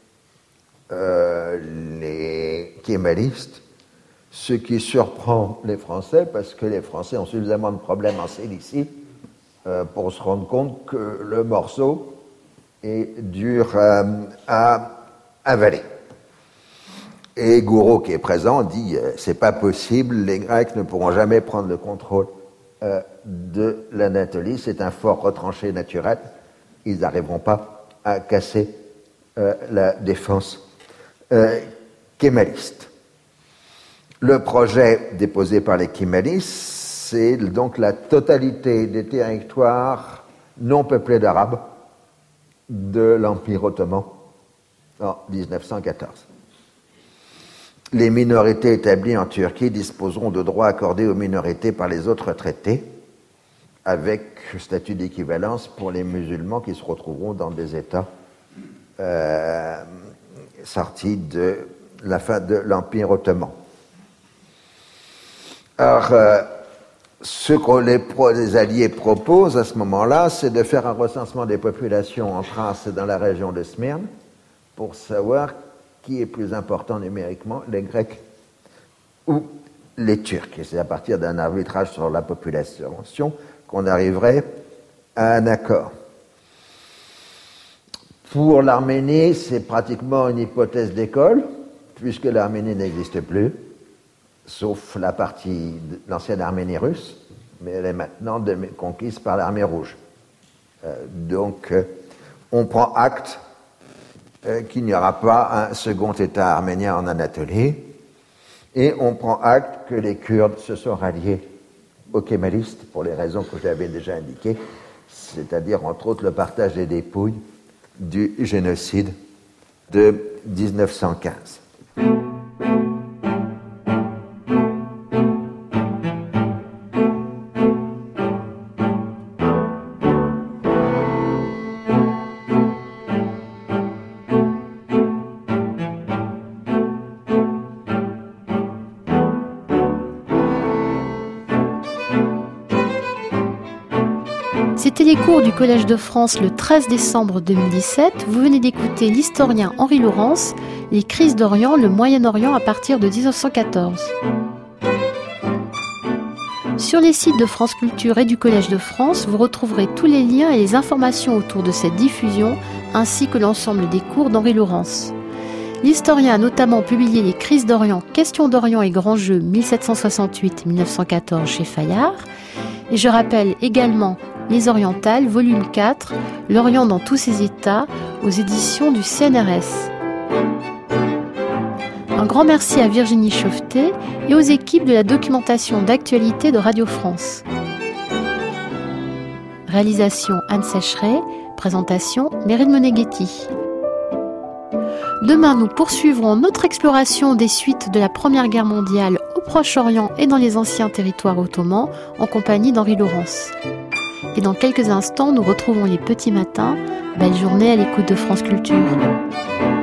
les kémalistes, ce qui surprend les Français, parce que les Français ont suffisamment de problèmes en Cilicie pour se rendre compte que le morceau est dur à avaler. Et Gouraud, qui est présent, dit c'est pas possible, les Grecs ne pourront jamais prendre le contrôle de l'Anatolie, c'est un fort retranché naturel, ils n'arriveront pas à casser la défense kémaliste. Le projet déposé par les kémalistes, c'est donc la totalité des territoires non peuplés d'Arabes de l'Empire ottoman en 1914. Les minorités établies en Turquie disposeront de droits accordés aux minorités par les autres traités, avec statut d'équivalence pour les musulmans qui se retrouveront dans des États sortis de la fin de l'Empire ottoman. Alors, ce que les Alliés proposent à ce moment-là, c'est de faire un recensement des populations en Thrace et dans la région de Smyrne pour savoir qui est plus important numériquement, les Grecs ou les Turcs. Et c'est à partir d'un arbitrage sur la population qu'on arriverait à un accord. Pour l'Arménie, c'est pratiquement une hypothèse d'école, puisque l'Arménie n'existe plus, sauf la partie de l'ancienne Arménie russe, mais elle est maintenant conquise par l'armée rouge. Donc, on prend acte qu'il n'y aura pas un second État arménien en Anatolie, et on prend acte que les Kurdes se sont ralliés aux kémalistes pour les raisons que j'avais déjà indiquées, c'est-à-dire entre autres le partage des dépouilles du génocide de 1915. C'était les cours du Collège de France le 13 décembre 2017. Vous venez d'écouter l'historien Henri Laurens, Les crises d'Orient, le Moyen-Orient à partir de 1914. Sur les sites de France Culture et du Collège de France, vous retrouverez tous les liens et les informations autour de cette diffusion, ainsi que l'ensemble des cours d'Henri Laurens. L'historien a notamment publié Les crises d'Orient, Questions d'Orient et Grands Jeux 1768-1914 chez Fayard. Et je rappelle également Les Orientales, volume 4, L'Orient dans tous ses états, aux éditions du CNRS. Un grand merci à Virginie Chauveté et aux équipes de la documentation d'actualité de Radio France. Réalisation Anne Sécheret, présentation Meryl Moneghetti. Demain, nous poursuivrons notre exploration des suites de la Première Guerre mondiale au Proche-Orient et dans les anciens territoires ottomans en compagnie d'Henri Laurens. Et dans quelques instants, nous retrouvons les petits matins. Belle journée à l'écoute de France Culture.